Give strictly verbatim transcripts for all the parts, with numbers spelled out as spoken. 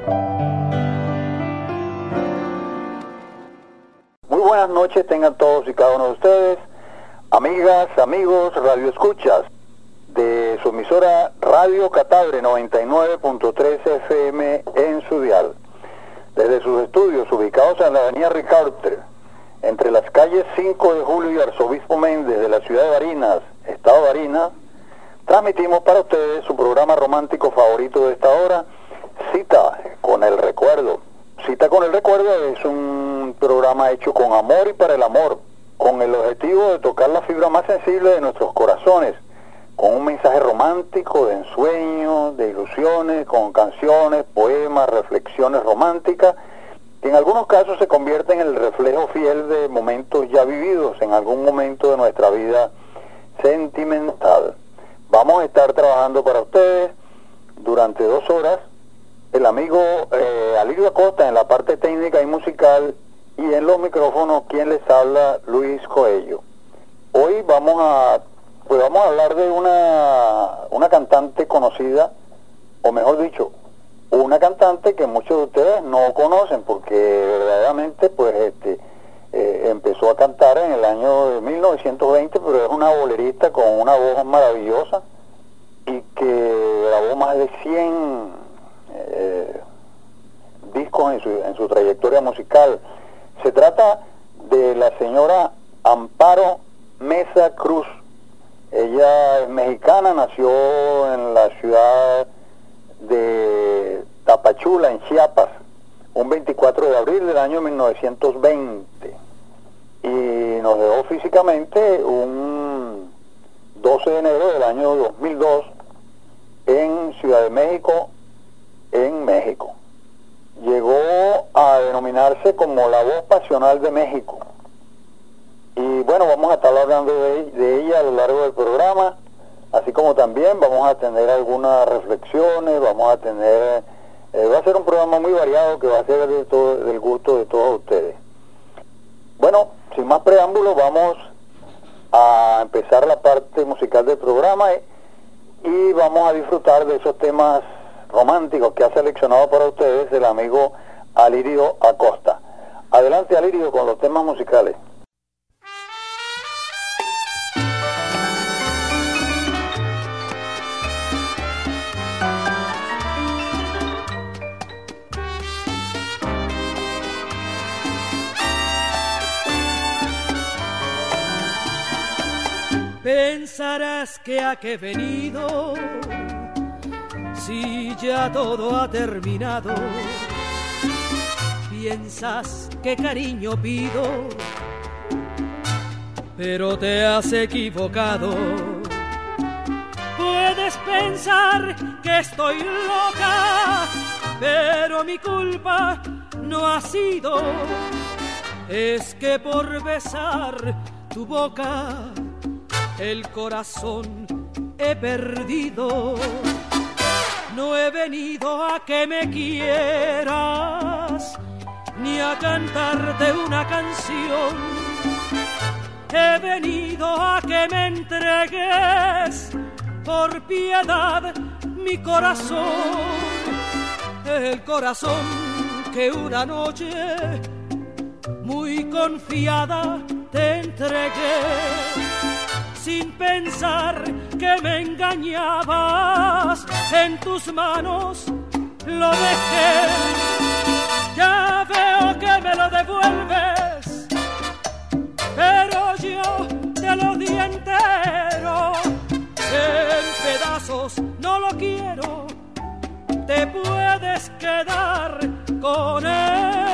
Muy buenas noches tengan todos y cada uno de ustedes, amigas, amigos, radioescuchas de su emisora Radio Catabre noventa y nueve punto tres F M en su dial. Desde sus estudios ubicados en la avenida Ricarter, entre las calles cinco de julio y Arzobispo Méndez de la ciudad de Barinas, estado de Barinas, transmitimos para ustedes su programa romántico favorito de esta hora, Cita con el Recuerdo. Cita con el Recuerdo es un programa hecho con amor y para el amor, con el objetivo de tocar la fibra más sensible de nuestros corazones, con un mensaje romántico de ensueño, de ilusiones, con canciones, poemas, reflexiones románticas, que en algunos casos se convierten en el reflejo fiel de momentos ya vividos en algún momento de nuestra vida sentimental. Vamos a estar trabajando para ustedes durante dos horas, el amigo eh, Alirio Acosta en la parte técnica y musical, y en los micrófonos quien les habla, Luis Coello. Hoy vamos a pues vamos a hablar de una una cantante conocida, o mejor dicho, una cantante que muchos de ustedes no conocen, porque verdaderamente pues este eh, empezó a cantar en el año de mil novecientos veinte, pero es una bolerista con una voz maravillosa y que grabó más de cien Eh, discos en su, en su trayectoria musical. Se trata de la señora Amparo Mesa Cruz. Ella es mexicana, nació en la ciudad de Tapachula, en Chiapas, un veinticuatro de abril del año mil novecientos veinte, y nos dejó físicamente un doce de enero del año dos mil dos en Ciudad de México, en México. Llegó a denominarse como la voz pasional de México. Y bueno, vamos a estar hablando de, de ella a lo largo del programa, así como también vamos a tener algunas reflexiones, vamos a tener, eh, va a ser un programa muy variado que va a ser de todo, del gusto de todos ustedes. Bueno, sin más preámbulos, vamos a empezar la parte musical del programa y, y vamos a disfrutar de esos temas románticos que ha seleccionado para ustedes el amigo Alirio Acosta. Adelante, Alirio, con los temas musicales. Pensarás que a qué he venido si ya todo ha terminado. Piensas que cariño pido, pero te has equivocado. Puedes pensar que estoy loca, pero mi culpa no ha sido. Es que por besar tu boca el corazón he perdido. No he venido a que me quieras, ni a cantarte una canción. He venido a que me entregues, por piedad, mi corazón. El corazón que una noche, muy confiada, te entregué. Sin pensar que me engañabas, en tus manos lo dejé. Ya veo que me lo devuelves, pero yo te lo di entero. En pedazos no lo quiero, te puedes quedar con él.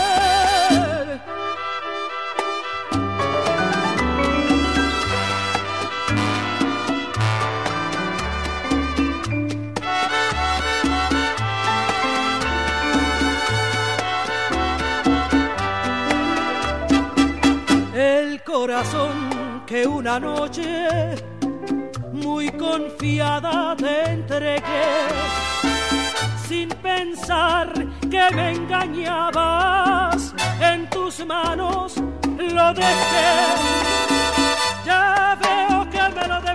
Corazón que una noche, muy confiada, te entregué. Sin pensar que me engañabas, en tus manos lo dejé. Ya veo que me lo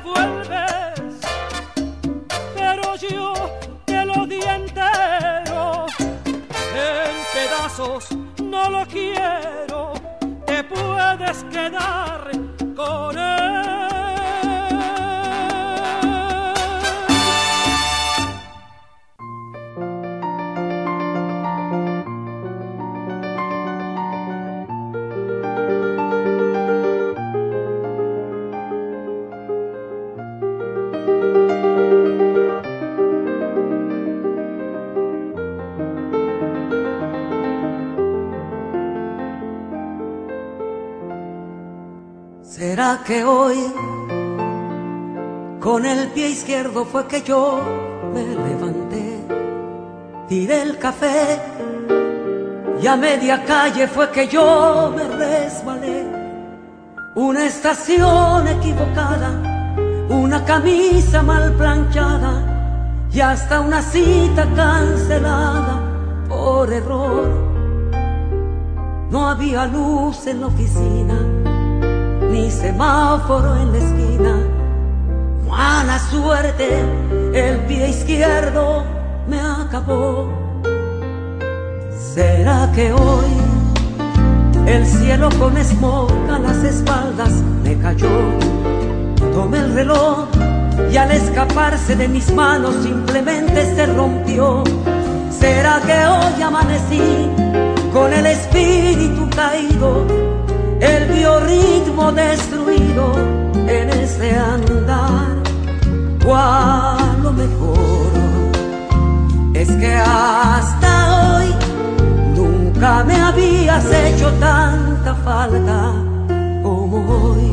devuelves, pero yo te lo di entero. brazos no lo quiero, te puedes quedar con él. ¿Será que hoy con el pie izquierdo fue que yo me levanté? Tiré el café y a media calle fue que yo me resbalé. Una estación equivocada, una camisa mal planchada y hasta una cita cancelada por error. No había luz en la oficina, ni semáforo en la esquina. Mala suerte, el pie izquierdo me acabó. ¿Será que hoy el cielo con smog a las espaldas me cayó? Tomé el reloj y al escaparse de mis manos simplemente se rompió. ¿Será que hoy amanecí con el espíritu caído, el biorritmo destruido en ese andar? O a lo mejor es que hasta hoy nunca me habías hecho tanta falta como hoy.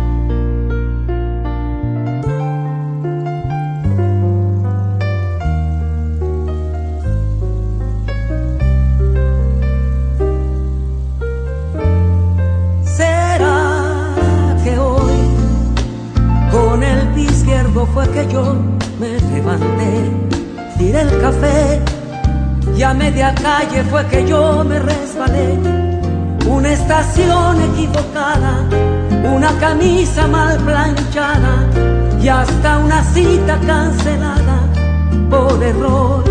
Fue que yo me levanté, tiré el café y a media calle fue que yo me resbalé. Una estación equivocada, una camisa mal planchada y hasta una cita cancelada por error.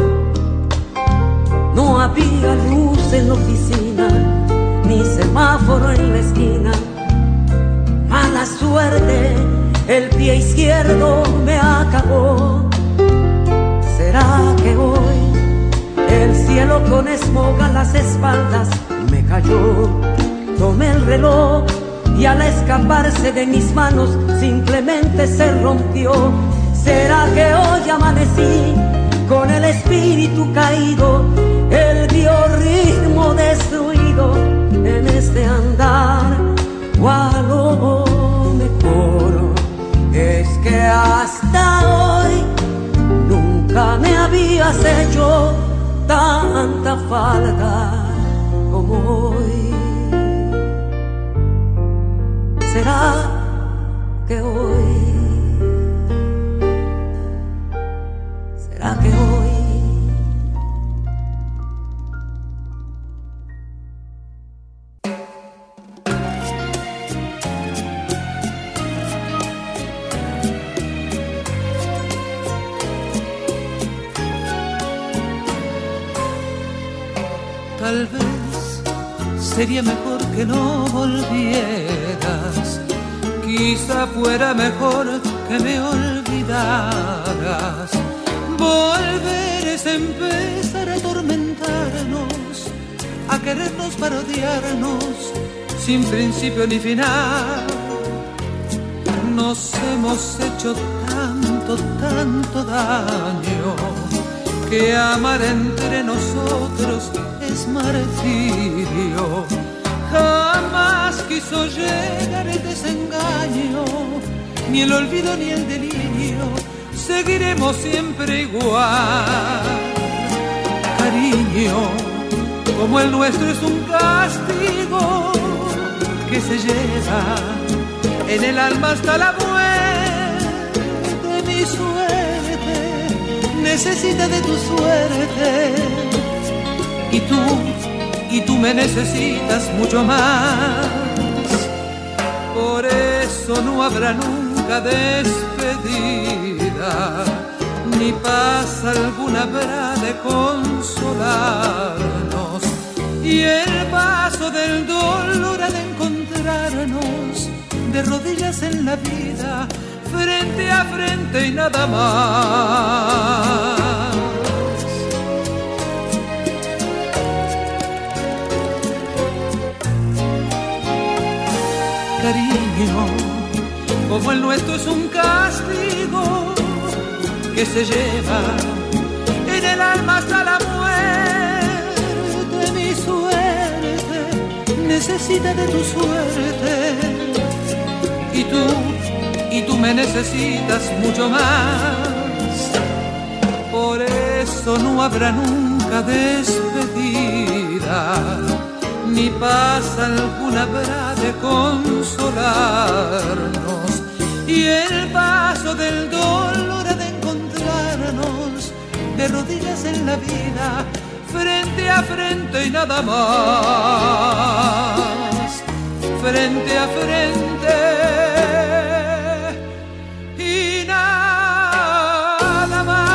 No había luz en la oficina, ni semáforo en la esquina. Mala suerte, el pie izquierdo me acabó. ¿Será que hoy el cielo con smog a las espaldas me cayó? Tomé el reloj y al escaparse de mis manos simplemente se rompió. ¿Será que hoy amanecí con el espíritu caído, el biorritmo destruido en este andar? O a lo mejor es que hasta hoy nunca me habías hecho tanta falta como hoy. ¿Será que hoy? ¿Será que hoy? Tal vez sería mejor que no volvieras, quizá fuera mejor que me olvidaras. Volver es empezar a atormentarnos, a querernos para odiarnos, sin principio ni final. Nos hemos hecho tanto, tanto daño, que amar entre nosotros es martirio. Jamás quiso llegar el desengaño, ni el olvido ni el delirio. Seguiremos siempre igual. Cariño, como el nuestro es un castigo que se lleva en el alma hasta la muerte. Mi suerte necesita de tu suerte, y tú, y tú me necesitas mucho más. Por eso no habrá nunca despedida, ni paz alguna habrá de consolarnos. Y rodillas en la vida, frente a frente y nada más. Cariño, como el nuestro es un castigo que se lleva en el alma hasta la muerte. Mi suerte necesita de tu suerte, y tú, y tú me necesitas mucho más. Por eso no habrá nunca despedida, ni paz alguna habrá de consolarnos, y el paso del dolor ha de encontrarnos de rodillas en la vida, frente a frente y nada más, frente a frente y nada más.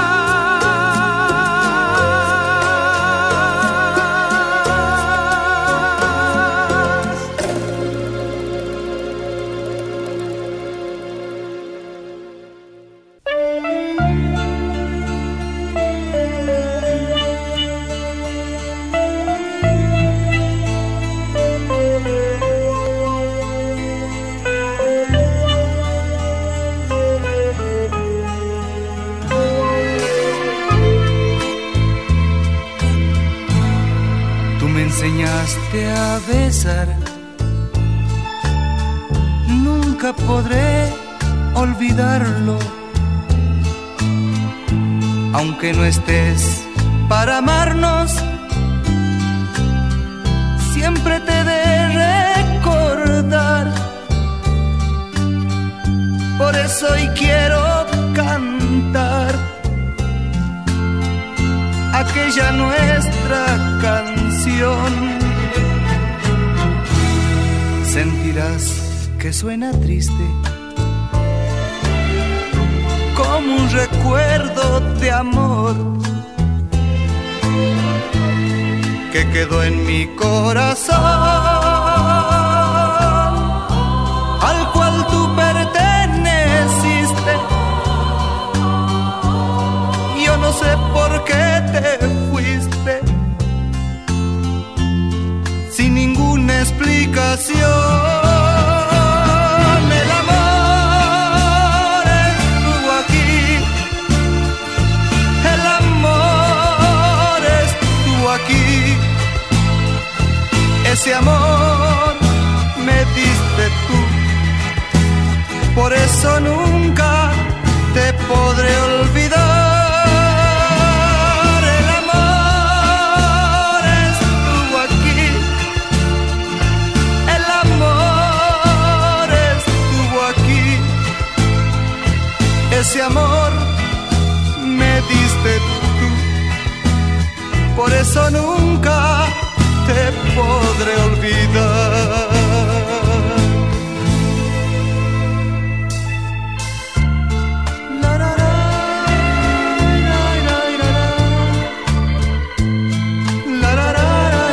Enseñaste a besar, nunca podré olvidarlo, aunque no estés para amarnos, siempre te he de recordar. Por eso hoy quiero cantar aquella nuestra canción. Sentirás que suena triste, como un recuerdo de amor que quedó en mi corazón, al cual tú perteneciste. Yo no sé por qué te fuiste sin ninguna explicación. El amor estuvo aquí, el amor estuvo aquí, ese amor me diste tú, por eso nunca te podré olvidar. Ese amor me diste tú, por eso nunca te podré olvidar. La, la, la, la, la, la, la, la, la, la,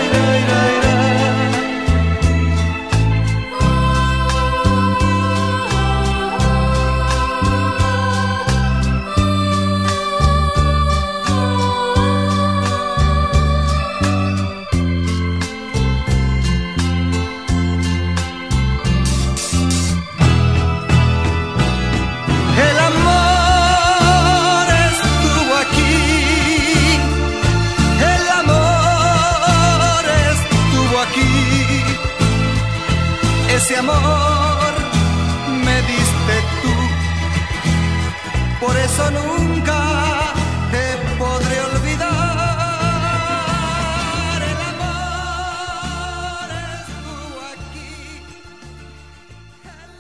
ese amor me diste tú, por eso nunca te podré olvidar. El amor estuvo aquí, el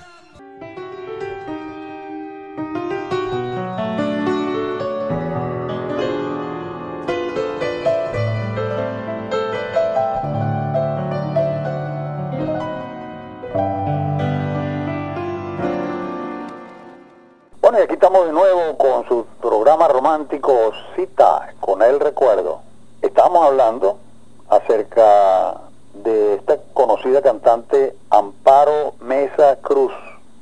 Bueno, y aquí estamos de nuevo con su programa romántico Cita con el Recuerdo. Estamos hablando acerca de esta conocida cantante Amparo Mesa Cruz,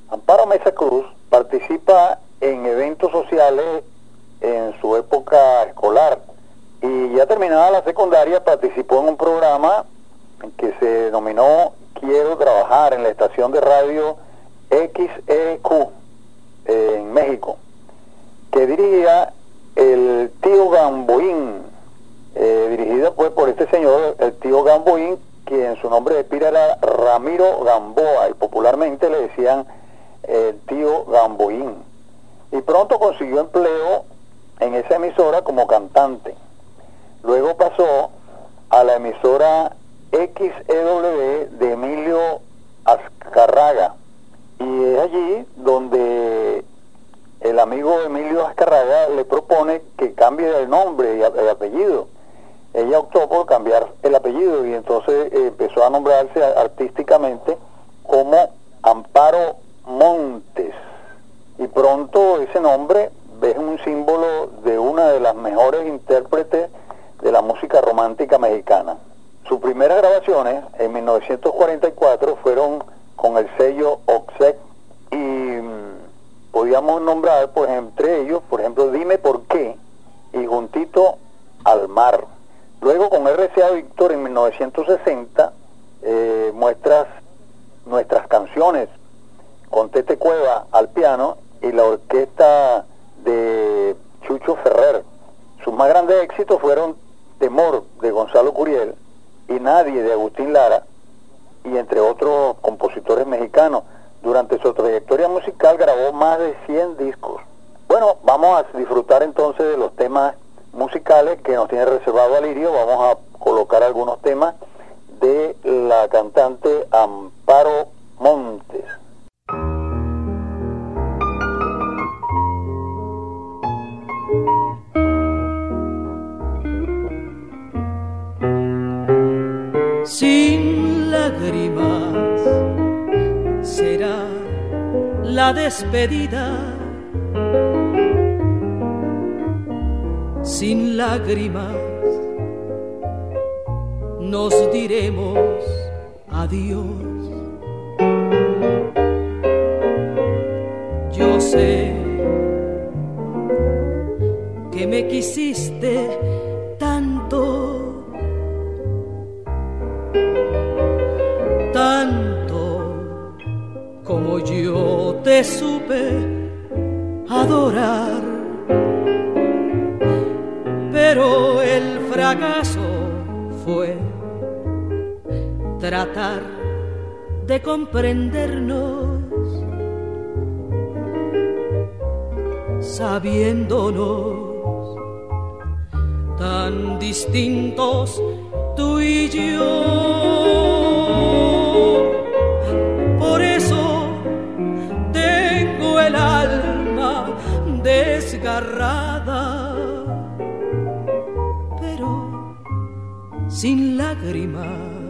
Amparo Mesa Cruz participa en eventos sociales en su época escolar y ya terminada la secundaria participó en un programa que se denominó Quiero Trabajar en la estación de radio X E Q en México, que dirigía el tío Gamboín, eh, dirigida pues por este señor, el tío Gamboín, quien su nombre de pila era Ramiro Gamboa y popularmente le decían el tío Gamboín, y pronto consiguió empleo en esa emisora como cantante. Luego pasó a la emisora X E W de Emilio Azcarraga, y es allí donde el amigo Emilio Azcarraga le propone que cambie el nombre y el apellido. Ella optó por cambiar el apellido y entonces eh, empezó a nombrarse artísticamente como Amparo Montes, y pronto ese nombre es un símbolo de una de las mejores intérpretes de la música romántica mexicana. Sus primeras grabaciones en mil novecientos cuarenta y cuatro fueron con el sello Oxec y mmm, podíamos nombrar por ejemplo, entre ellos, por ejemplo, Dime Por Qué y Juntito al Mar. Luego con R C A Víctor en mil novecientos sesenta eh, muestras nuestras canciones con Tete Cueva al piano y la orquesta de Chucho Ferrer. Sus más grandes éxitos fueron Temor de Gonzalo Curiel y Nadie de Agustín Lara, y entre otros compositores mexicanos. Durante su trayectoria musical grabó más de cien discos. Bueno, vamos a disfrutar entonces de los temas musicales que nos tiene reservado Alirio. Vamos a colocar algunos temas de la cantante Amparo Montes. Sin lágrimas será la despedida, sin lágrimas nos diremos adiós. Yo sé que me quisiste tanto, tanto como yo te supe adorar, pero el fracaso fue tratar de comprendernos, sabiéndonos tan distintos tú y yo. Por eso tengo el alma desgarrada, pero sin lágrimas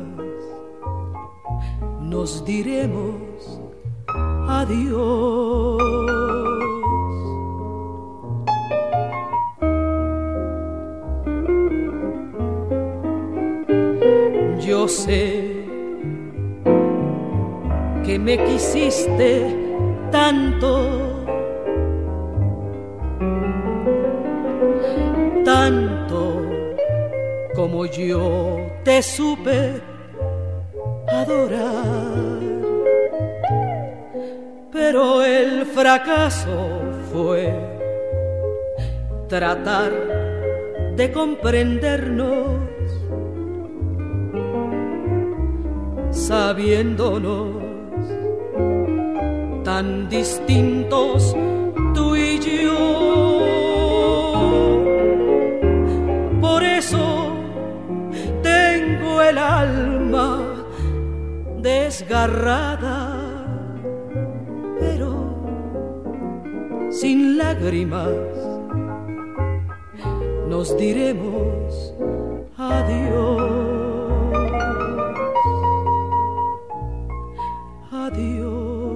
nos diremos adiós. Yo sé que me quisiste tanto, tanto como yo te supe adorar, pero el fracaso fue tratar de comprendernos, sabiéndonos tan distintos tú y yo. Por eso tengo el alma desgarrada, pero sin lágrimas nos diremos adiós. Adiós,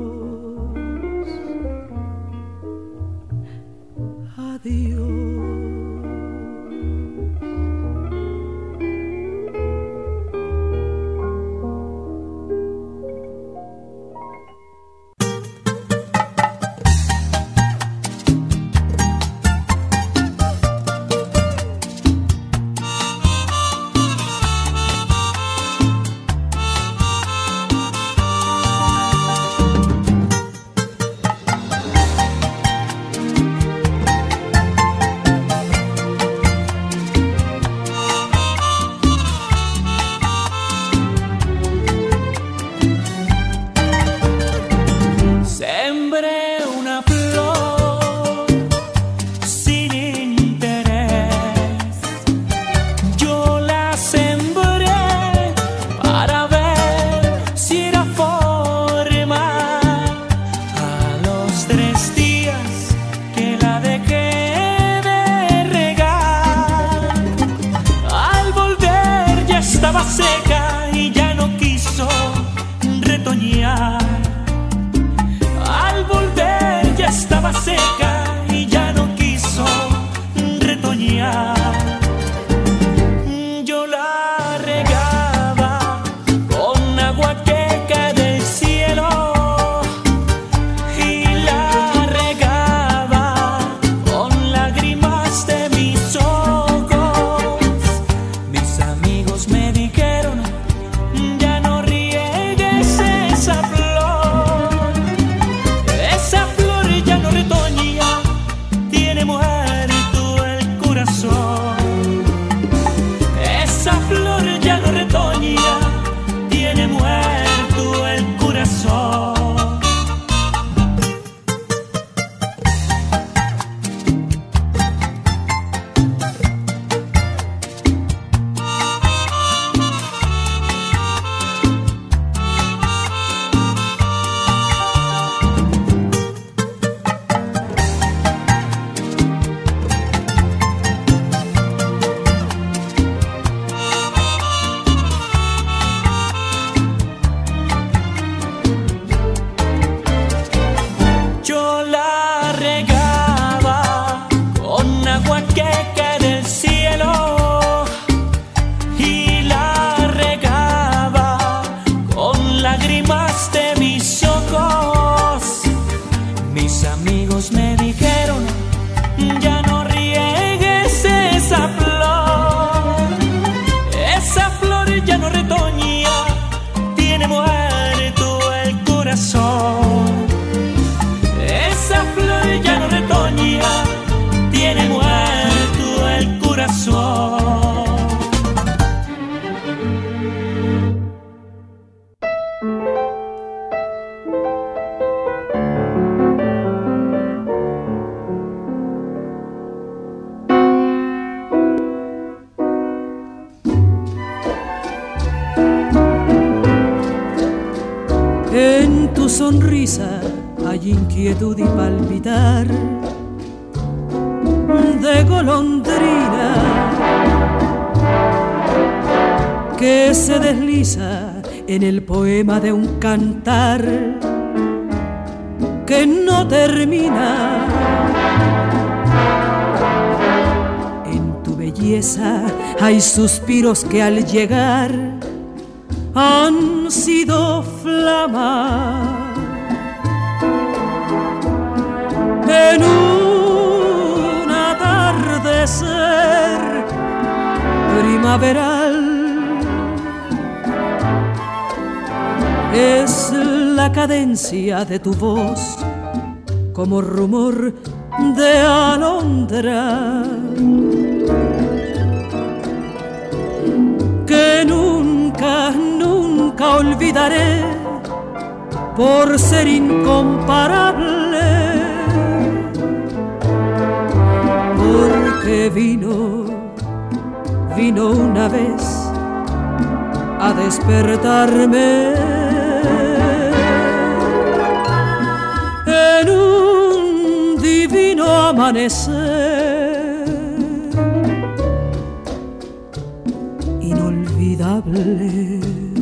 adiós. seca y ya no quiso retoñar. Al volver ya estaba seca y ya no quiso retoñar. Yo la regaba con agua que cae del cielo y la regaba con lágrimas de mis ojos. Mis amigos me dijeron: ya no riegues esa flor, esa flor ya no retoña, tiene muerto el corazón. Esa flor ya no retoña, tiene muerto el corazón. Yo la regaba con agua que cae del cielo y la regaba con lágrimas de mis ojos. Mis amigos me dijeron: ya no riegues esa flor, esa flor ya no retoña, tiene muerto el corazón. Esa flor ya no retoña, tiene muerto el corazón. En tu sonrisa hay inquietud y palpitar de golondrina que se desliza en el poema de un cantar que no termina. En tu belleza hay suspiros que al llegar han sido flama. En un atardecer primaveral es la cadencia de tu voz como rumor de alondra que nunca, nunca olvidaré por ser incomparable. Porque vino, vino una vez a despertarme en un divino amanecer inolvidable.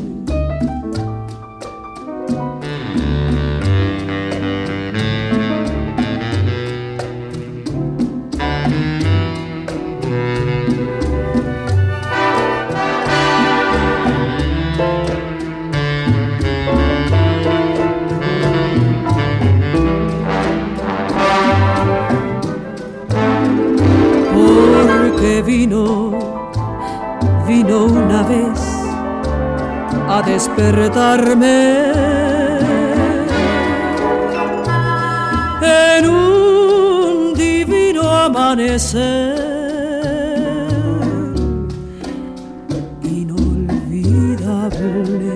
Vino, vino una vez a despertarme en un divino amanecer inolvidable.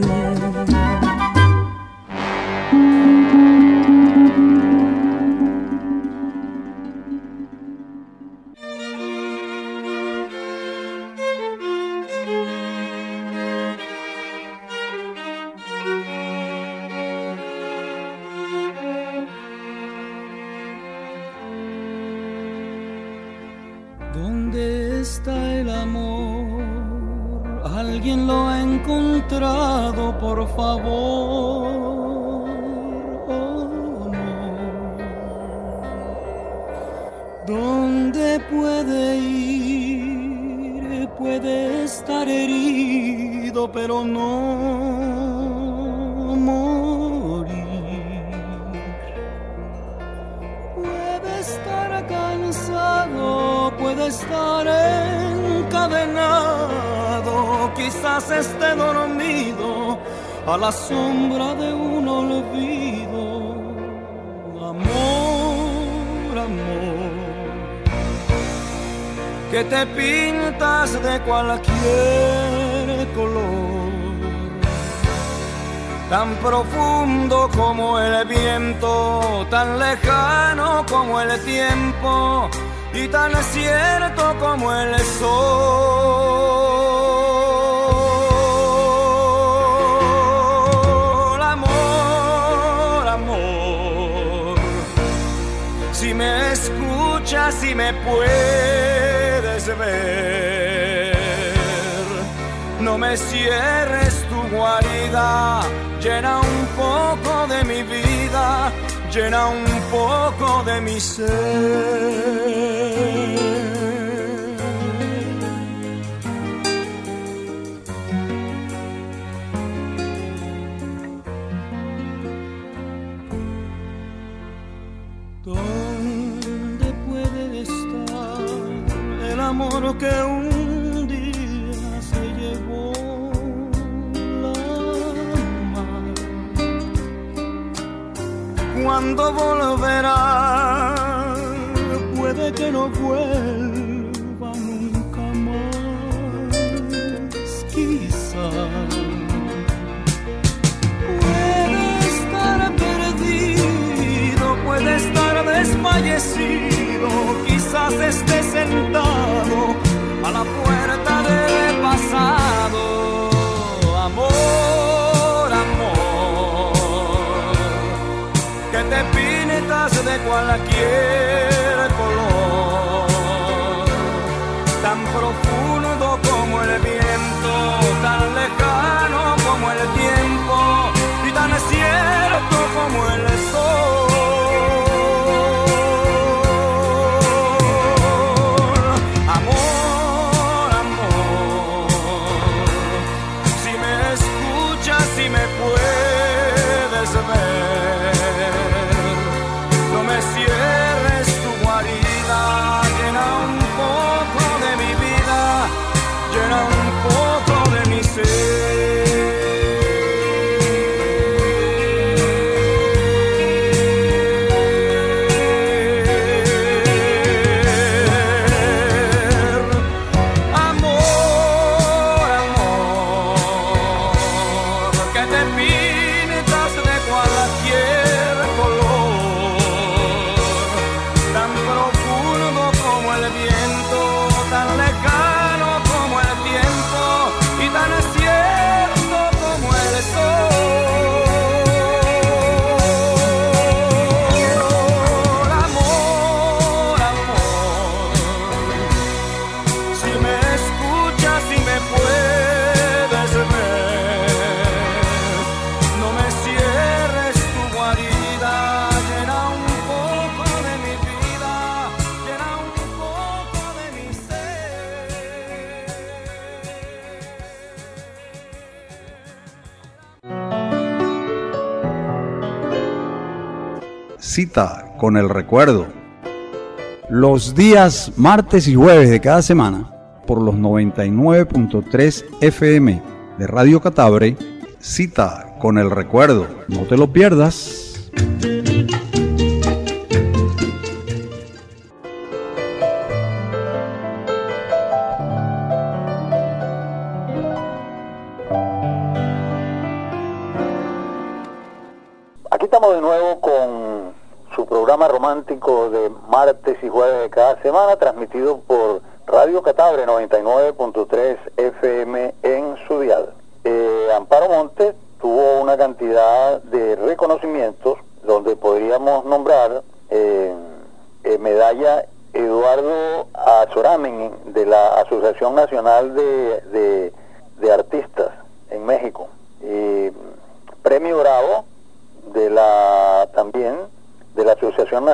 alguien lo ha encontrado, por favor, oh no. ¿Dónde puede ir? Puede estar herido, pero no morir. Puede estar cansado, puede estar encadenado, quizás esté dormido a la sombra de un olvido. Amor, amor, que te pintas de cualquier color, tan profundo como el viento, tan lejano como el tiempo y tan cierto como el sol. Amor, amor, si me escuchas, si me puedes ver, no me cierres tu guarida, llena un poco de mi vida, llena un poco de mi ser. ¿Dónde puede estar el amor que un día se llevó la mar? ¿Cuándo volverá? Puede que no vuelva nunca más, quizás. Puede estar perdido, puede estar desfallecido, quizás esté sentado a la puerta del pasado. Amor, amor, que te pintas de cualquier color, tan profundo como el viento, tan lejano como el tiempo y tan cierto como el sol. Amor, amor, si me escuchas, si me puedes ver, no me cierres tu guarida, llena un poco de mi vida, llena un poco de mi ser. Amor, amor, que te pintas de cualquier color, tan profundo como el viento, tan lejano como el tiempo y tan cierto como el sol. Amor, amor, si me escuchas, si me puedes ver, no me cierres tu guarida, llena un poco de mi vida, llena un poco de mi ser. Cita con el recuerdo. Los días martes y jueves de cada semana, por los noventa y nueve punto tres F M de Radio Catabre, Cita con el recuerdo. No te lo pierdas. Aquí estamos de nuevo con su programa romántico de martes y jueves de cada semana, transmitido por Radio Catabre noventa y nueve punto tres F M en su dial. Eh, Amparo Montes tuvo una cantidad de reconocimientos donde podríamos nombrar eh, eh, medalla Eduardo Azoramen de la Asociación Nacional de, de,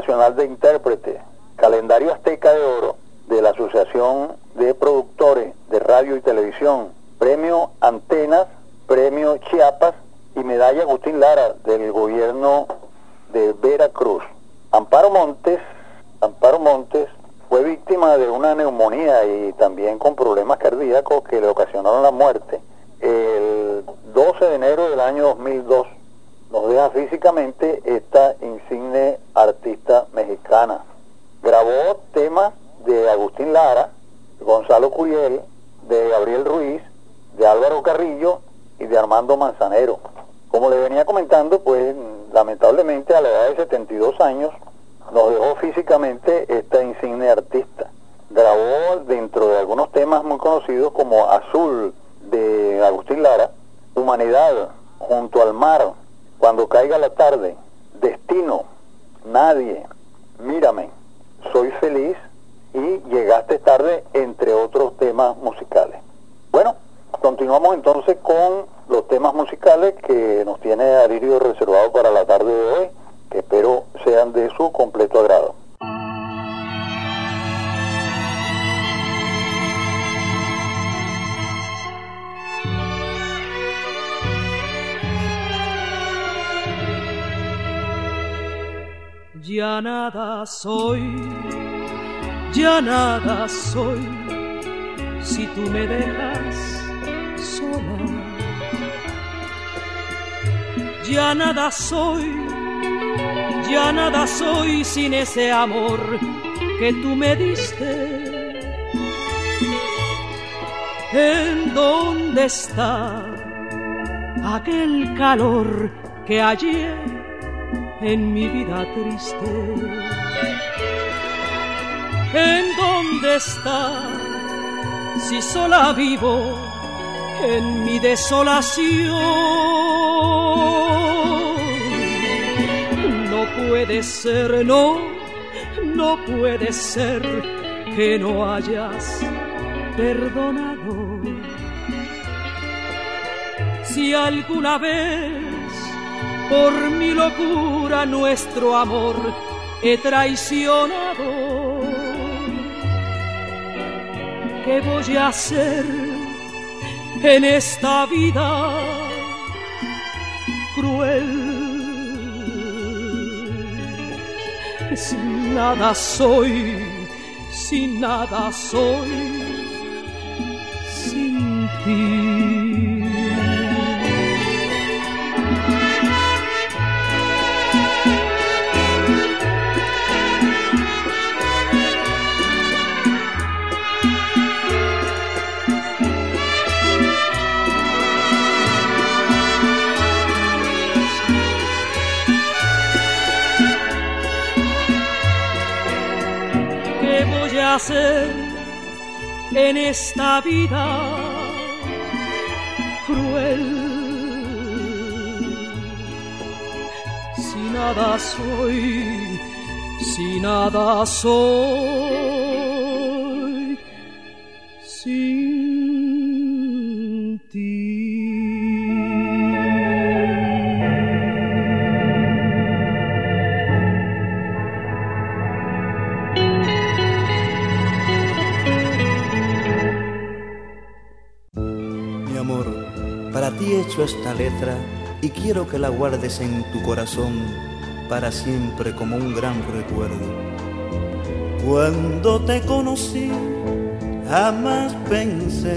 Nacional de Intérpretes, Calendario Azteca de Oro de la Asociación de Productores de Radio y Televisión, Premio Antenas, Premio Chiapas y Medalla Agustín Lara del gobierno de Veracruz. Amparo Montes, Amparo Montes fue víctima de una neumonía y también con problemas cardíacos que le ocasionaron la muerte el doce de enero del año dos mil dos. Nos deja físicamente esta insigne artista mexicana. Grabó temas de Agustín Lara, Gonzalo Curiel, de Gabriel Ruiz, de Álvaro Carrillo y de Armando Manzanero. Como le venía comentando, pues lamentablemente a la edad de setenta y dos años nos dejó físicamente esta insigne artista. Grabó dentro de algunos temas muy conocidos como Azul de Agustín Lara, Humanidad, Junto al Mar, Cuando Caiga la Tarde, Destino, Nadie, Mírame, Soy Feliz y Llegaste Tarde, entre otros temas musicales. Bueno, continuamos entonces con los temas musicales que nos tiene Alirio reservado para la tarde de hoy, que espero sean de su completo agrado. Ya nada soy, ya nada soy, si tú me dejas sola. Ya nada soy, ya nada soy sin ese amor que tú me diste. ¿En dónde está aquel calor que ayer en mi vida triste? ¿En dónde está si sola vivo en mi desolación? No puede ser, no, no puede ser que no hayas perdonado. Si alguna vez por mi locura nuestro amor he traicionado, ¿qué voy a hacer en esta vida cruel? Si nada soy, si nada soy sin ti. Hacer en esta vida cruel, si nada soy, si nada soy sin ti. Para ti he hecho esta letra y quiero que la guardes en tu corazón para siempre como un gran recuerdo. Cuando te conocí, jamás pensé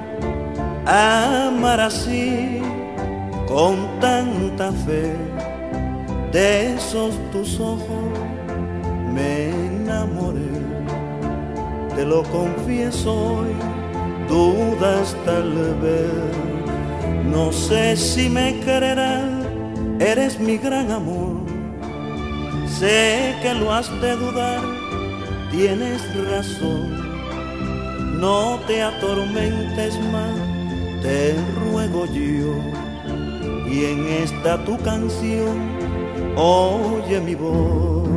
amar así, con tanta fe. De esos tus ojos me enamoré, te lo confieso hoy, dudas tal vez. No sé si me creerás, eres mi gran amor. Sé que lo has de dudar, tienes razón. No te atormentes más, te ruego yo. Y en esta tu canción, oye mi voz.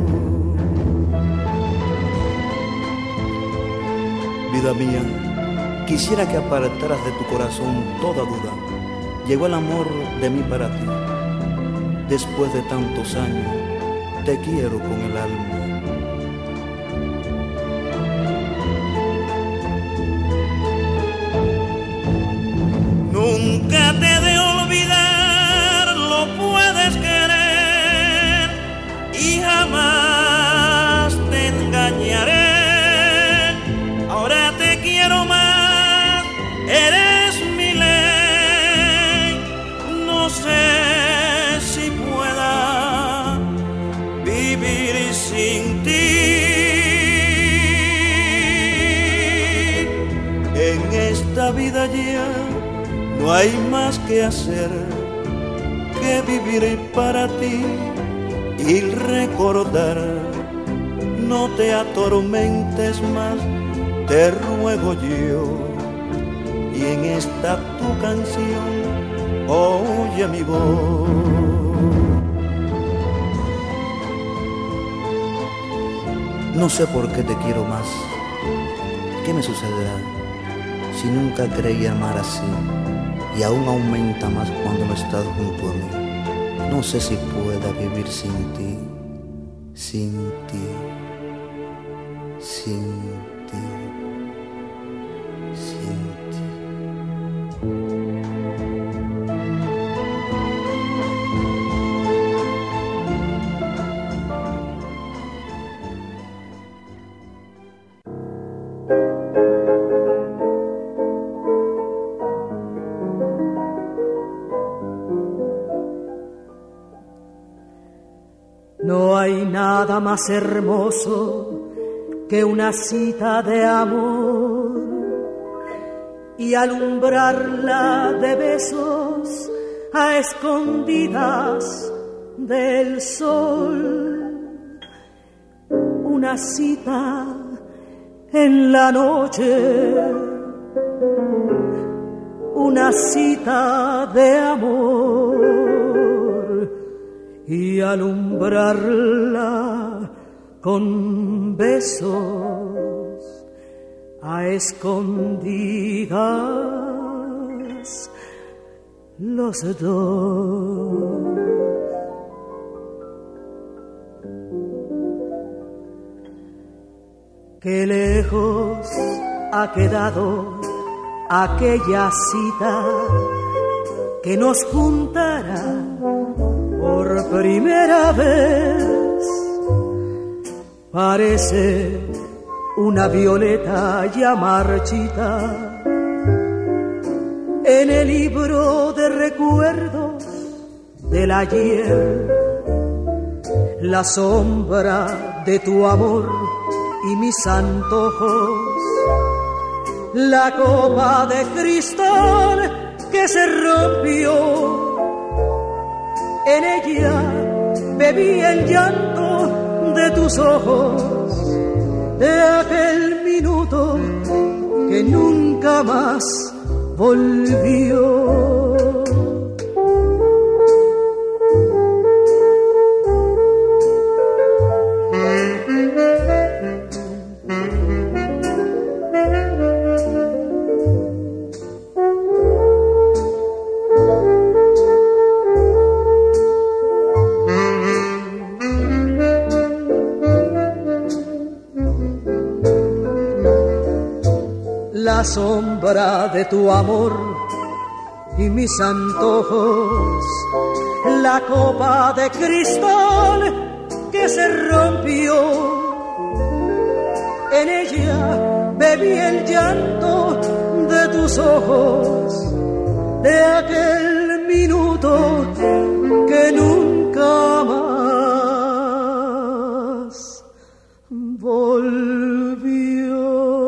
Vida mía, quisiera que apartaras de tu corazón toda duda. Llegó el amor de mí para ti. Después de tantos años, te quiero con el alma. nunca te de olvidar, lo puedes querer y jamás te engañaré. Ahora te quiero más, eres mi ley. No sé si pueda vivir sin ti. En esta vida ya no hay más que hacer que vivir para ti y recordar. No te atormentes más, te ruego yo. Y en esta tu canción, oye mi voz. No sé por qué te quiero más. ¿Qué me sucederá si nunca creí amar así? Y aún aumenta más cuando no estás junto a mí. No sé si pueda vivir sin ti, sin ti, sin ti, sin ti. No hay nada más hermoso que una cita de amor y alumbrarla de besos a escondidas del sol. Una cita en la noche, una cita de amor y alumbrarla con besos a escondidas los dos. Qué lejos ha quedado aquella cita que nos juntará por primera vez. Parece una violeta ya marchita en el libro de recuerdos del ayer. La sombra de tu amor y mis antojos, la copa de cristal que se rompió. En ella bebí el llanto de tus ojos, de aquel minuto que nunca más volvió. La sombra de tu amor y mis antojos, la copa de cristal que se rompió. En ella bebí el llanto de tus ojos, de aquel minuto que nunca más volvió.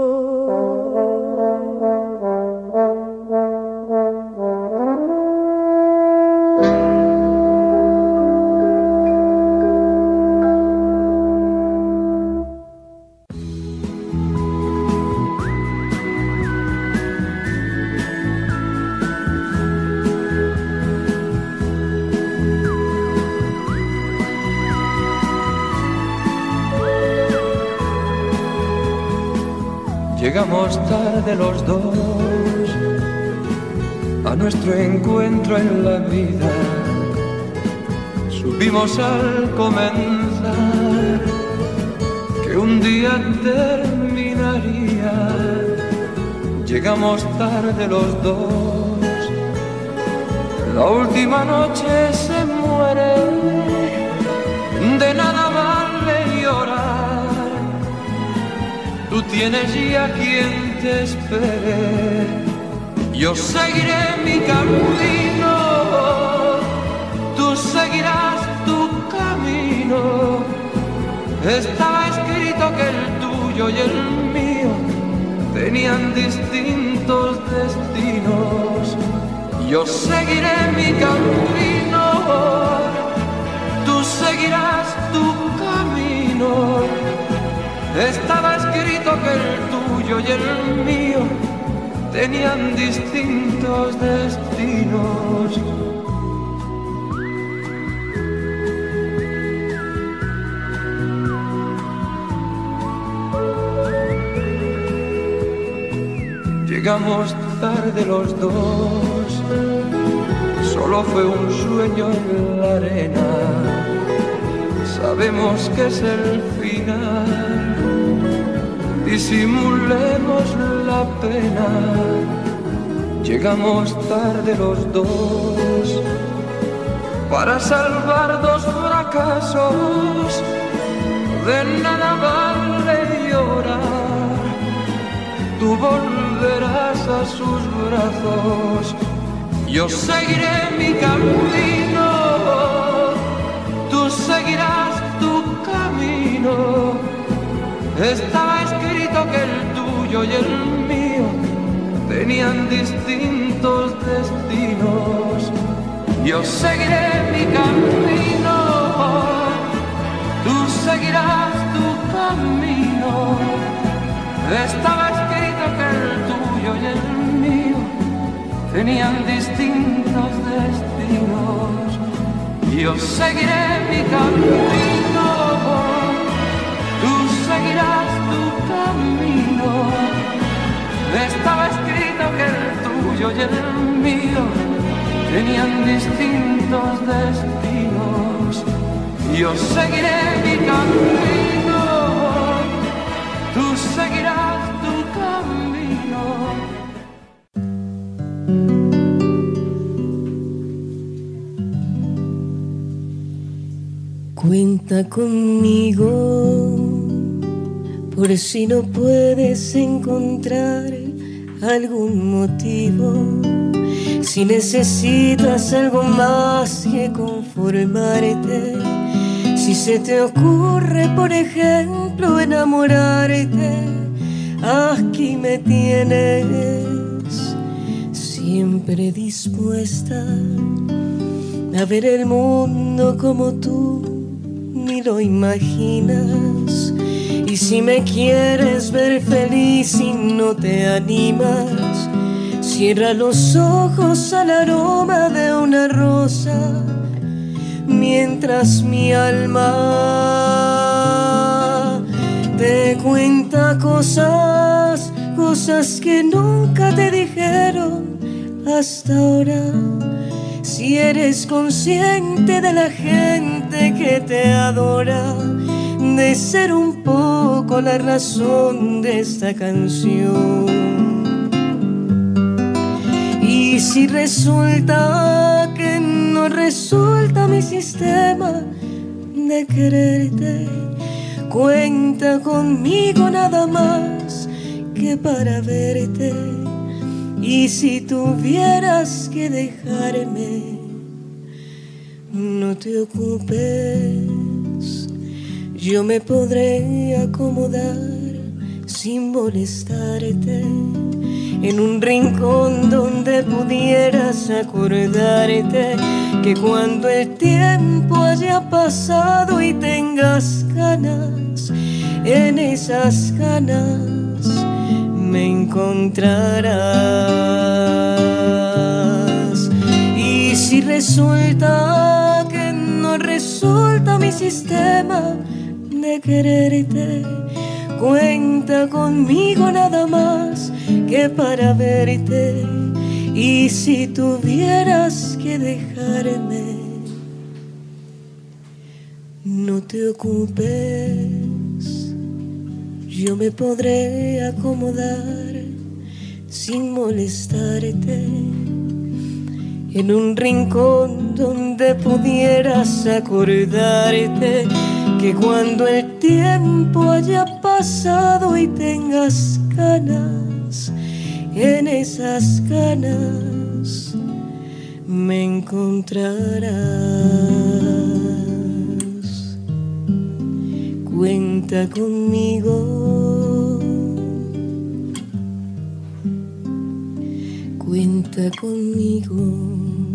Llegamos tarde los dos a nuestro encuentro en la vida. Supimos al comenzar que un día terminaría. Llegamos tarde los dos La última noche se muere, de nada vale llorar. Tú tienes ya quien te espere, yo seguiré mi camino, tú seguirás tu camino. Estaba escrito que el tuyo y el mío tenían distintos destinos. Yo seguiré mi camino, tú seguirás tu camino. Estaba escrito que el tuyo y el mío tenían distintos destinos. Llegamos tarde los dos, solo fue un sueño en la arena. Sabemos que es el final, disimulemos la pena. Llegamos tarde los dos, para salvar dos fracasos. De nada vale llorar, tú volverás a sus brazos. Yo seguiré mi camino, tú seguirás tu camino. Estaba escrito que el tuyo y el mío tenían distintos destinos. Yo seguiré mi camino, tú seguirás tu camino. Estaba escrito que el tuyo y el mío tenían distintos destinos. Yo seguiré mi camino, tú seguirás tu camino. Estaba escrito que el tuyo y el mío tenían distintos destinos. Yo seguiré mi camino, tú seguirás tu camino. Cuenta conmigo, por si no puedes encontrar algún motivo. Si necesitas algo más que conformarte, si se te ocurre, por ejemplo, enamorarte, aquí me tienes, siempre dispuesta a ver el mundo como tú ni lo imaginas. Y si me quieres ver feliz y no te animas, cierra los ojos al aroma de una rosa, mientras mi alma te cuenta cosas, cosas que nunca te dijeron hasta ahora. Si eres consciente de la gente que te adora, de ser un poco la razón de esta canción. Y si resulta que no resulta mi sistema de quererte, cuenta conmigo nada más que para verte. Y si tuvieras que dejarme, no te ocupes, yo me podré acomodar sin molestarte en un rincón donde pudieras acordarte que cuando el tiempo haya pasado y tengas ganas, en esas ganas me encontrarás. Y si resulta que no resulta mi sistema de quererte, cuenta conmigo nada más que para verte. Y si tuvieras que dejarme, no te ocupes, yo me podré acomodar sin molestarte en un rincón donde pudieras acordarte que cuando el tiempo haya pasado y tengas ganas, en esas ganas me encontrarás. Cuenta conmigo, cuenta conmigo.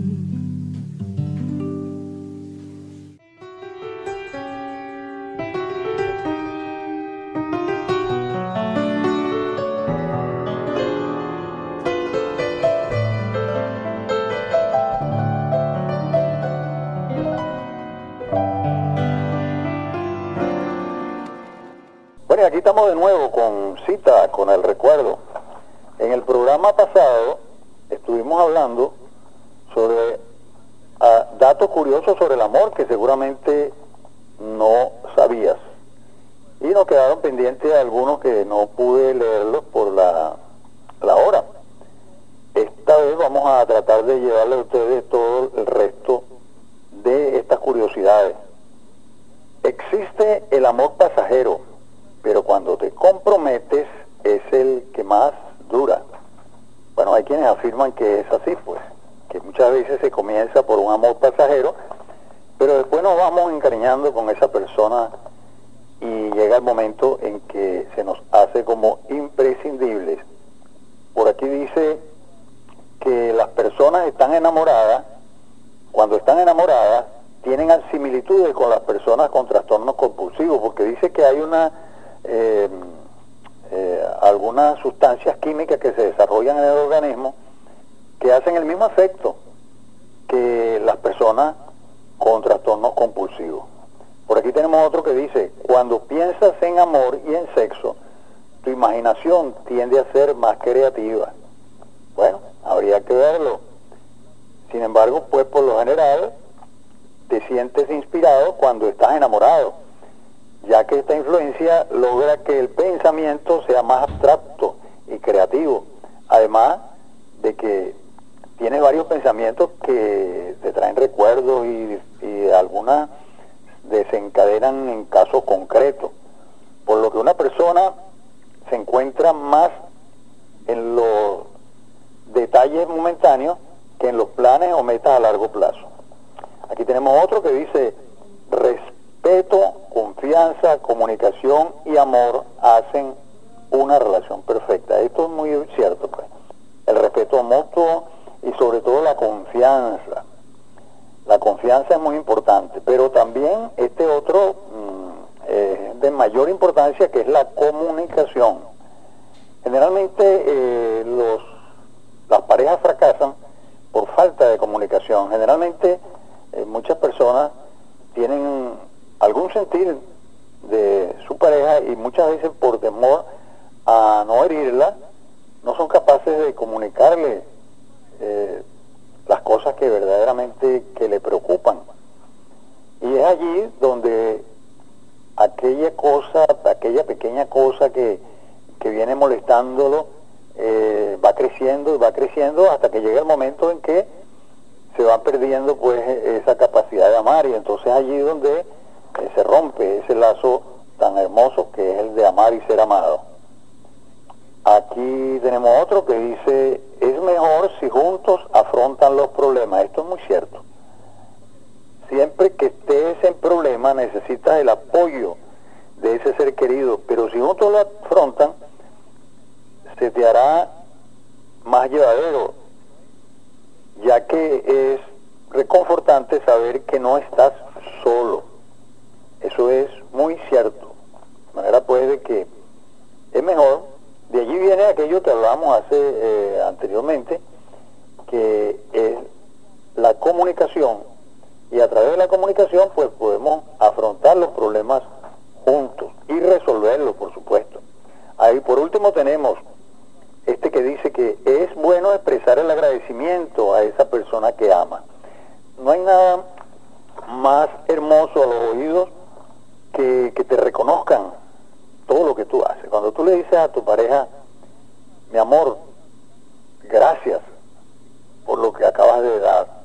Bueno, aquí estamos de nuevo con Cita con el Recuerdo. En el programa pasado estuvimos hablando sobre uh, datos curiosos sobre el amor que seguramente no sabías. Y nos quedaron pendientes algunos que no pude leerlos por la, la hora. Esta vez vamos a tratar de llevarle a ustedes todo el resto de estas curiosidades. Existe el amor pasajero, pero cuando te comprometes es el que más dura. Bueno, hay quienes afirman que es así, pues, que muchas veces se comienza por un amor pasajero, pero después nos vamos encariñando con esa persona y llega el momento en que se nos hace como imprescindibles. Por aquí dice que las personas están enamoradas, cuando están enamoradas, tienen similitudes con las personas con trastornos compulsivos, porque dice que hay una Eh, eh, algunas sustancias químicas que se desarrollan en el organismo que hacen el mismo efecto que las personas con trastornos compulsivos. Por aquí tenemos otro que dice: cuando piensas en amor y en sexo, tu imaginación tiende a ser más creativa. Bueno, habría que verlo. Sin embargo, pues por lo general te sientes inspirado cuando estás enamorado, ya que esta influencia logra que el pensamiento sea más abstracto y creativo, además de que tienes varios pensamientos que te traen recuerdos y, y algunas desencadenan en casos concretos, por lo que una persona se encuentra más en los detalles momentáneos que en los planes o metas a largo plazo. Aquí tenemos otro que dice: respeto, confianza, comunicación y amor hacen una relación perfecta. Esto es muy cierto, pues. El respeto mutuo y sobre todo la confianza. La confianza es muy importante, pero también este otro mmm, eh, de mayor importancia, que es la comunicación. Generalmente eh, los, las parejas fracasan por falta de comunicación. Generalmente eh, muchas personas tienen algún sentir de su pareja y muchas veces por temor a no herirla, no son capaces de comunicarle eh, las cosas que verdaderamente que le preocupan. Y es allí donde aquella cosa, aquella pequeña cosa que, que viene molestándolo, eh, va creciendo y va creciendo hasta que llega el momento en que se va perdiendo pues esa capacidad de amar, y entonces allí donde eh, se rompe ese lazo tan hermoso que es el de amar y ser amado. Aquí tenemos otro que dice: es mejor si juntos afrontan los problemas. Esto es muy cierto. Siempre que estés en problemas necesitas el apoyo de ese ser querido, pero si juntos lo afrontan, se te hará más llevadero, ya que es reconfortante saber que no estás solo. Eso es muy cierto. De manera pues de que es mejor. De allí viene aquello que hablábamos hace eh, anteriormente, que es la comunicación, y a través de la comunicación pues podemos afrontar los problemas juntos y resolverlos, por supuesto. Ahí por último tenemos este que dice que es bueno expresar el agradecimiento a esa persona que ama. No hay nada más hermoso a los oídos que, que te reconozcan todo lo que tú haces. Cuando tú le dices a tu pareja: mi amor, gracias por lo que acabas de dar,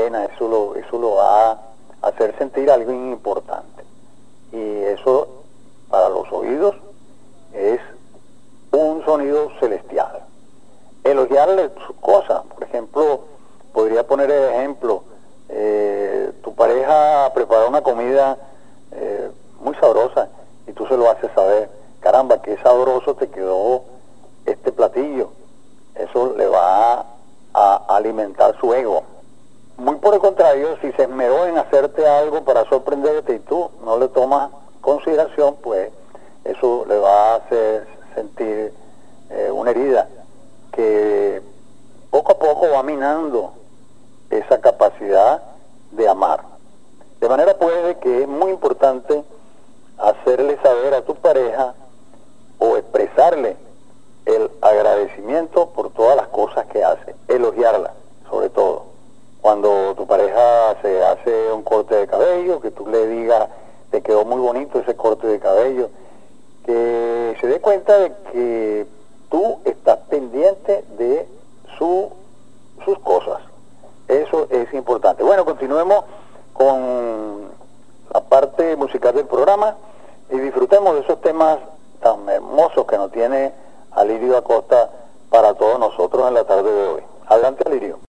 pena, eso lo, eso lo va a hacer sentir algo importante. Y eso para los oídos es un sonido celestial. Elogiarle sus cosas, por ejemplo, podría poner el ejemplo, eh, tu pareja prepara una comida eh, muy sabrosa y tú se lo haces saber, caramba, qué sabroso te quedó este platillo. Eso le va a, a alimentar su ego. Muy por el contrario, si se esmeró en hacerte algo para sorprenderte y tú no le tomas consideración, pues eso le va a hacer sentir eh, una herida que poco a poco va minando esa capacidad de amar. De manera pues de que es muy importante hacerle saber a tu pareja o expresarle el agradecimiento por todas las cosas que hace, elogiarla sobre todo. Cuando tu pareja se hace un corte de cabello, que tú le digas, te quedó muy bonito ese corte de cabello, que se dé cuenta de que tú estás pendiente de su, sus cosas. Eso es importante. Bueno, continuemos con la parte musical del programa y disfrutemos de esos temas tan hermosos que nos tiene Alirio Acosta para todos nosotros en la tarde de hoy. Adelante, Alirio.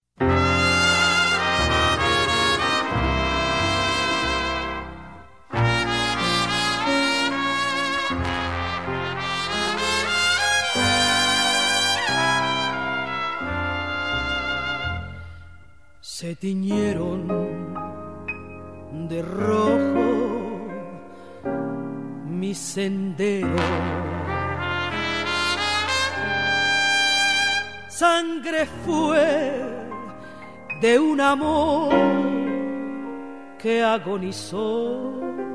Se tiñeron de rojo mis senderos, sangre fue de un amor que agonizó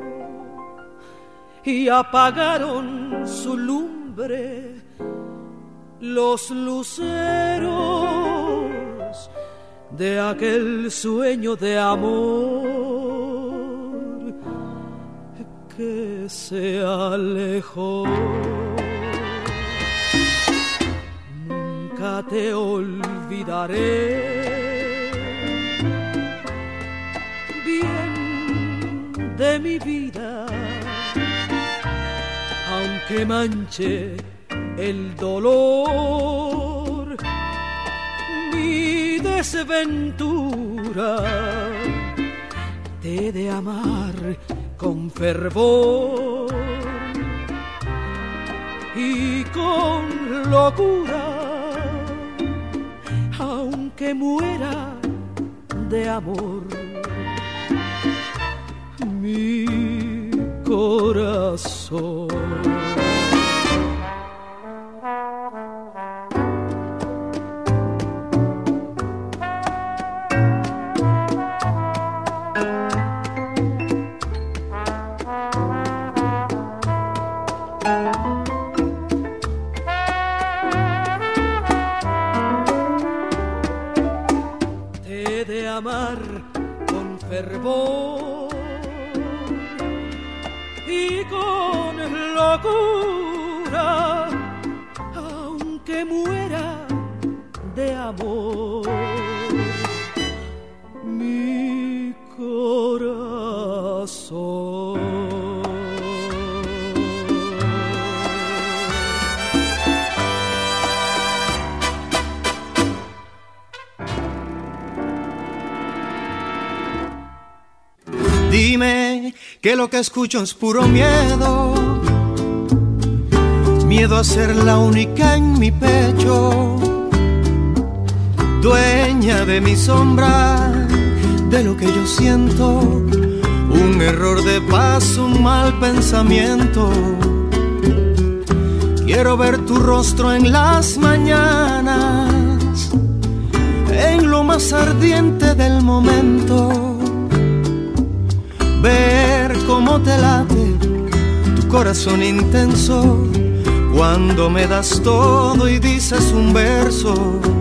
y apagaron su lumbre los luceros de aquel sueño de amor que se alejó. Nunca te olvidaré, bien de mi vida, aunque manche el dolor mi desventura, te he de amar con fervor y con locura, aunque muera de amor mi corazón. Amar con fervor y con locura, aunque muera de amor mi corazón. Dime que lo que escucho es puro miedo, miedo a ser la única en mi pecho, dueña de mi sombra, de lo que yo siento, un error de paso, un mal pensamiento. Quiero ver tu rostro en las mañanas, en lo más ardiente del momento, ver cómo te late tu corazón intenso cuando me das todo y dices un verso.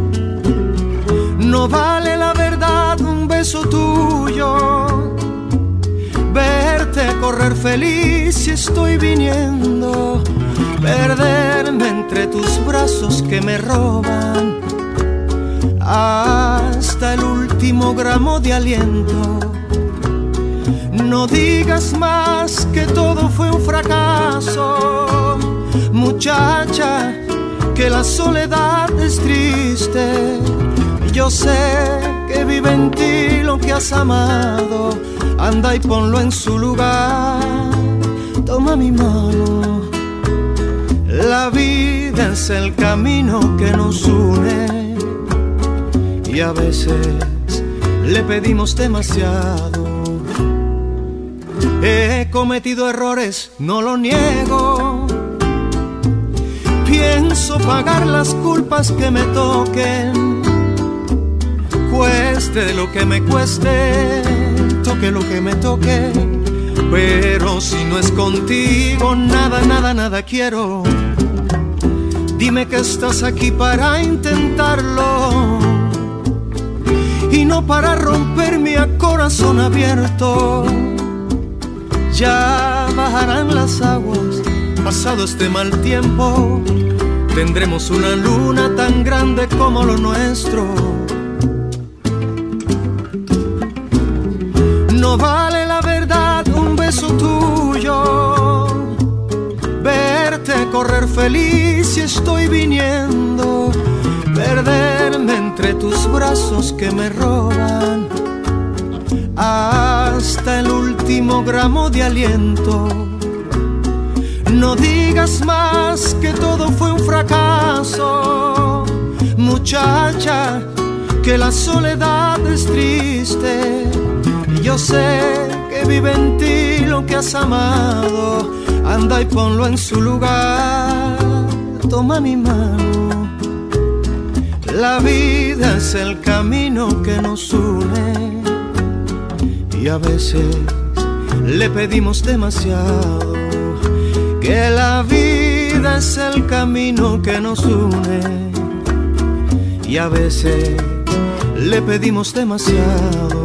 No vale la verdad un beso tuyo, verte correr feliz si estoy viniendo, perderme entre tus brazos que me roban hasta el último último gramo de aliento. No digas más que todo fue un fracaso, muchacha, que la soledad es triste. Yo sé que vive en ti lo que has amado. Anda y ponlo en su lugar. Toma mi mano. La vida es el camino que nos une y a veces le pedimos demasiado. He cometido errores, no lo niego. Pienso pagar las culpas que me toquen, cueste lo que me cueste, toque lo que me toque. Pero si no es contigo, nada, nada, nada quiero. Dime que estás aquí para intentarlo y no para romperme a corazón abierto. Ya bajarán las aguas, pasado este mal tiempo. Tendremos una luna tan grande como lo nuestro. No vale la verdad un beso tuyo, verte correr feliz y estoy viniendo, perderme entre tus brazos que me roban hasta el último gramo de aliento. No digas más que todo fue un fracaso, muchacha, que la soledad es triste. Yo sé que vive en ti lo que has amado. Anda y ponlo en su lugar. Toma mi mano. La vida es el camino que nos une y a veces le pedimos demasiado. Que la vida es el camino que nos une y a veces le pedimos demasiado.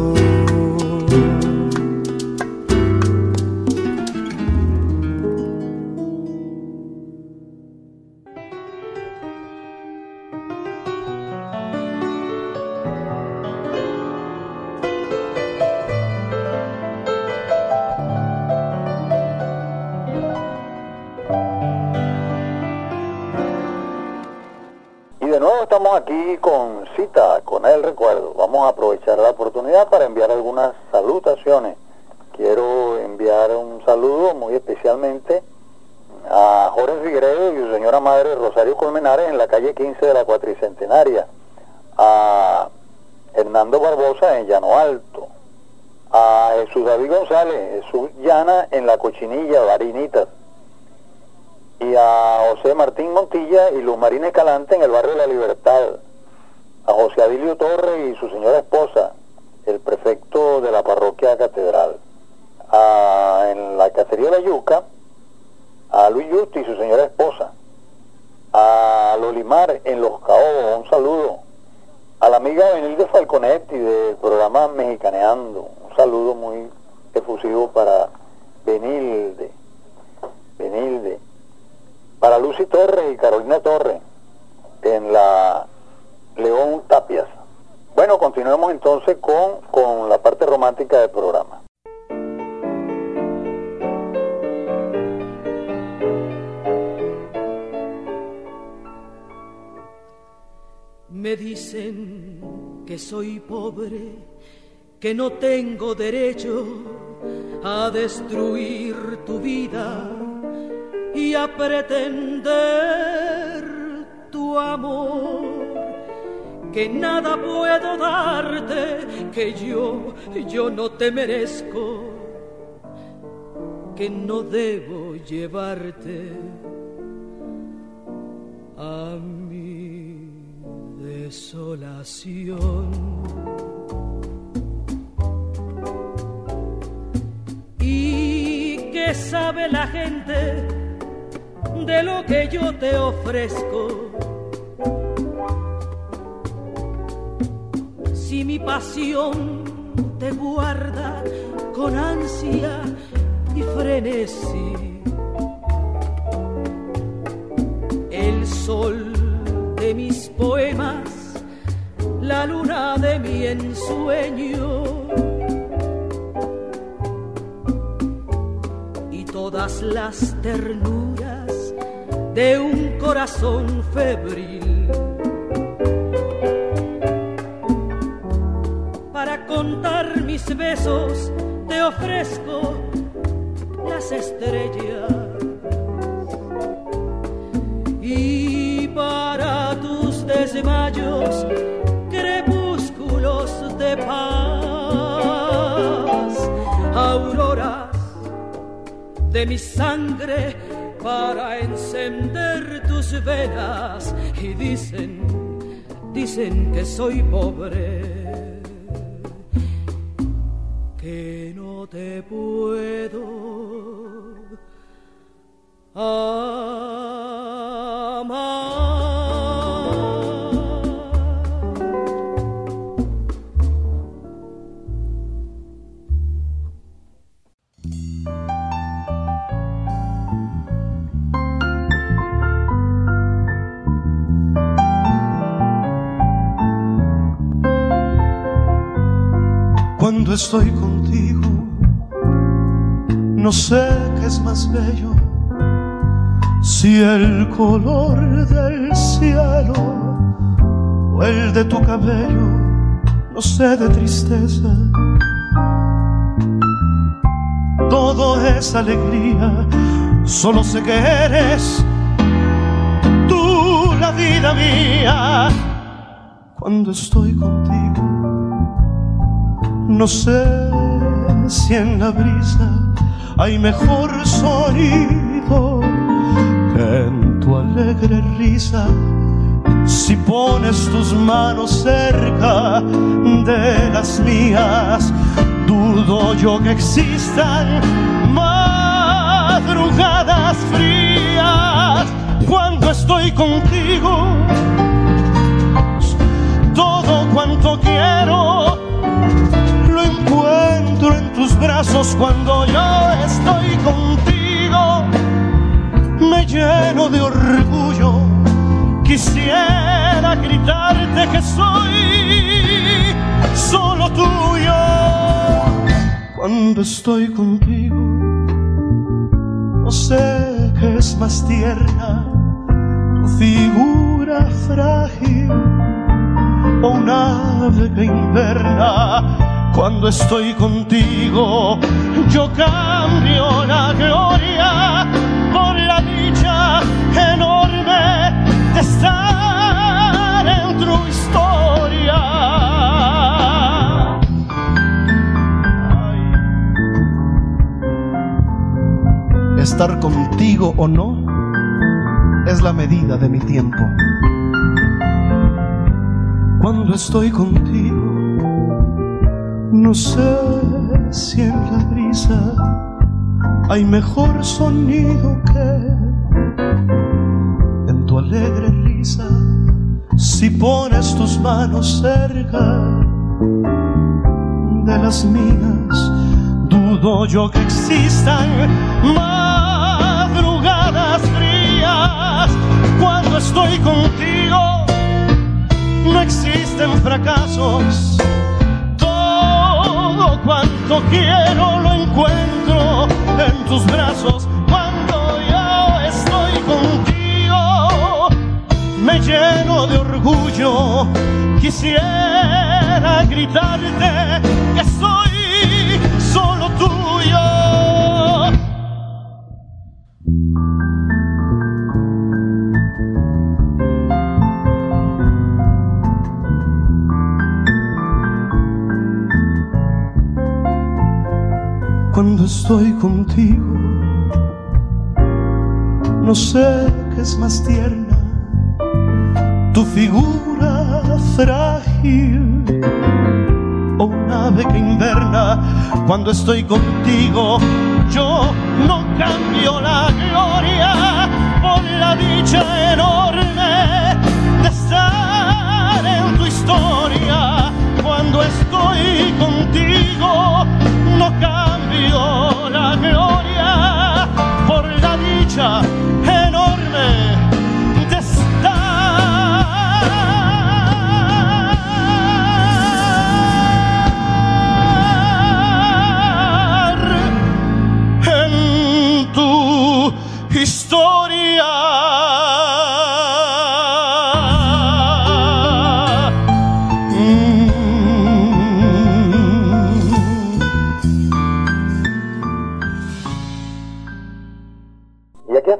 Estamos aquí con Cita, con el recuerdo. Vamos a aprovechar la oportunidad para enviar algunas salutaciones. Quiero enviar un saludo muy especialmente a Jorge Figueredo y su señora madre Rosario Colmenares en la calle quince de la Cuatricentenaria, a Hernando Barbosa en Llano Alto, a Jesús David González, Jesús Llana en La Cochinilla, Varinitas, y a José Martín Montilla y Luz Marina Escalante en el barrio de La Libertad, a José Adilio Torres y su señora esposa, el prefecto de la parroquia Catedral, a, en la cacería de La Yuca, a Luis Justi y su señora esposa, a Lolimar en Los Caobos, un saludo, a la amiga Benilde Falconetti del programa Mexicaneando, un saludo muy efusivo para Benilde, Benilde, para Lucy Torres y Carolina Torres en la León Tapias. Bueno, continuemos entonces con, con la parte romántica del programa. Me dicen que soy pobre, que no tengo derecho a destruir tu vida y a pretender tu amor, que nada puedo darte, que yo, yo no te merezco, que no debo llevarte a mi desolación. ¿Y qué sabe la gente de lo que yo te ofrezco? Si mi pasión te guarda con ansia y frenesí, el sol de mis poemas la luna de mi ensueño y todas las ternuras de un corazón febril. Para contar mis besos te ofrezco las estrellas y para tus desmayos crepúsculos de paz, auroras de mi sangre para encender tus venas. Y dicen, dicen que soy pobre, que no te puedo amar. Cuando estoy contigo, no sé qué es más bello, si el color del cielo o el de tu cabello, no sé de tristeza. Todo es alegría, solo sé que eres tú la vida mía. Cuando estoy contigo, no sé si en la brisa hay mejor sonido que en tu alegre risa. Si pones tus manos cerca de las mías, dudo yo que existan madrugadas frías. Cuando estoy contigo, todo cuanto quiero lo encuentro en tus brazos. Cuando yo estoy contigo, me lleno de orgullo. Quisiera gritarte que soy solo tuyo. Cuando estoy contigo, no sé qué es más tierna, tu figura frágil o un ave que inverna. Cuando estoy contigo, yo cambio la gloria por la dicha enorme de estar en tu historia. Ay. Estar contigo o no es la medida de mi tiempo. Cuando estoy contigo, no sé si en la brisa hay mejor sonido que en tu alegre risa. Si pones tus manos cerca de las mías, dudo yo que existan madrugadas frías. Cuando estoy contigo, no existen fracasos. Todo cuanto quiero lo encuentro en tus brazos. Cuando yo estoy contigo, me lleno de orgullo. Quisiera gritarte que soy solo tuyo. Cuando estoy contigo, no sé qué es más tierna, tu figura frágil o un ave que inverna. Cuando estoy contigo, yo no cambio la gloria por la dicha enorme de estar en tu historia. Cuando estoy contigo, no cambio la gloria por la dicha enorme de estar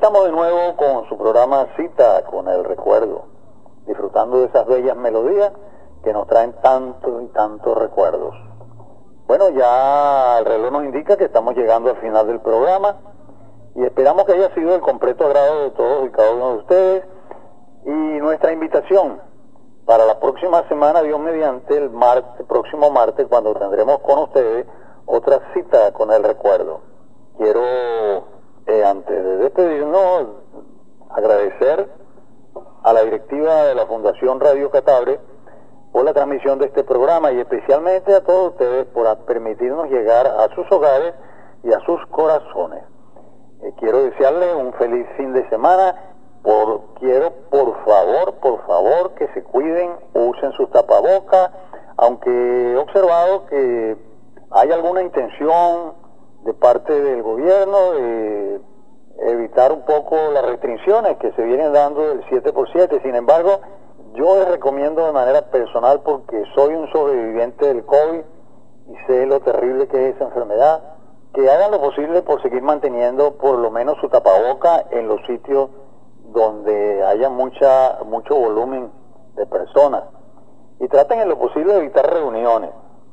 estamos de nuevo con su programa Cita con el Recuerdo, disfrutando de esas bellas melodías que nos traen tantos y tantos recuerdos. Bueno, ya el reloj nos indica que estamos llegando al final del programa y esperamos que haya sido del completo agrado de todos y cada uno de ustedes. Y nuestra invitación para la próxima semana, Dios mediante, el martes, próximo martes, cuando tendremos con ustedes otra cita con el recuerdo. Quiero, eh, antes de despedirnos, agradecer a la directiva de la Fundación Radio Catabre por la transmisión de este programa y especialmente a todos ustedes por permitirnos llegar a sus hogares y a sus corazones. Eh, quiero desearles un feliz fin de semana. Por, quiero por favor, por favor que se cuiden, usen sus tapabocas, aunque he observado que hay alguna intención de parte del gobierno de evitar un poco las restricciones que se vienen dando del siete por siete. Sin embargo, yo les recomiendo de manera personal, porque soy un sobreviviente del COVID y sé lo terrible que es esa enfermedad, que hagan lo posible por seguir manteniendo por lo menos su tapaboca en los sitios donde haya mucha mucho volumen de personas, y traten en lo posible de evitar reuniones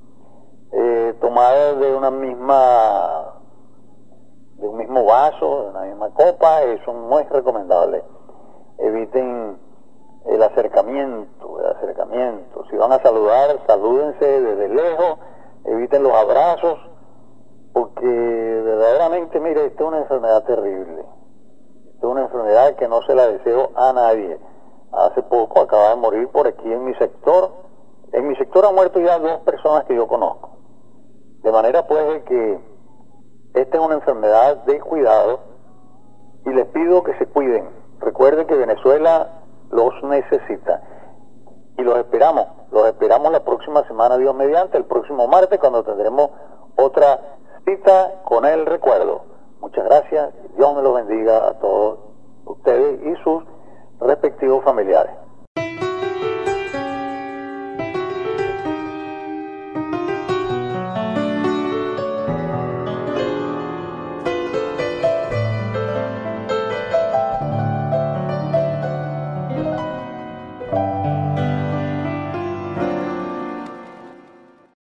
eh, tomadas de una misma de un mismo vaso, de una misma copa. Eso no es recomendable. Eviten el acercamiento el acercamiento si van a saludar, salúdense desde lejos, eviten los abrazos, porque verdaderamente, mire, esta es una enfermedad terrible. Es una enfermedad que no se la deseo a nadie. Hace poco acaba de morir por aquí en mi sector. En mi sector han muerto ya dos personas que yo conozco. De manera pues de que esta es una enfermedad de cuidado y les pido que se cuiden. Recuerden que Venezuela los necesita. Y los esperamos. Los esperamos la próxima semana, Dios mediante, el próximo martes, cuando tendremos otra cita con el recuerdo. Muchas gracias, Dios me los bendiga a todos ustedes y sus respectivos familiares.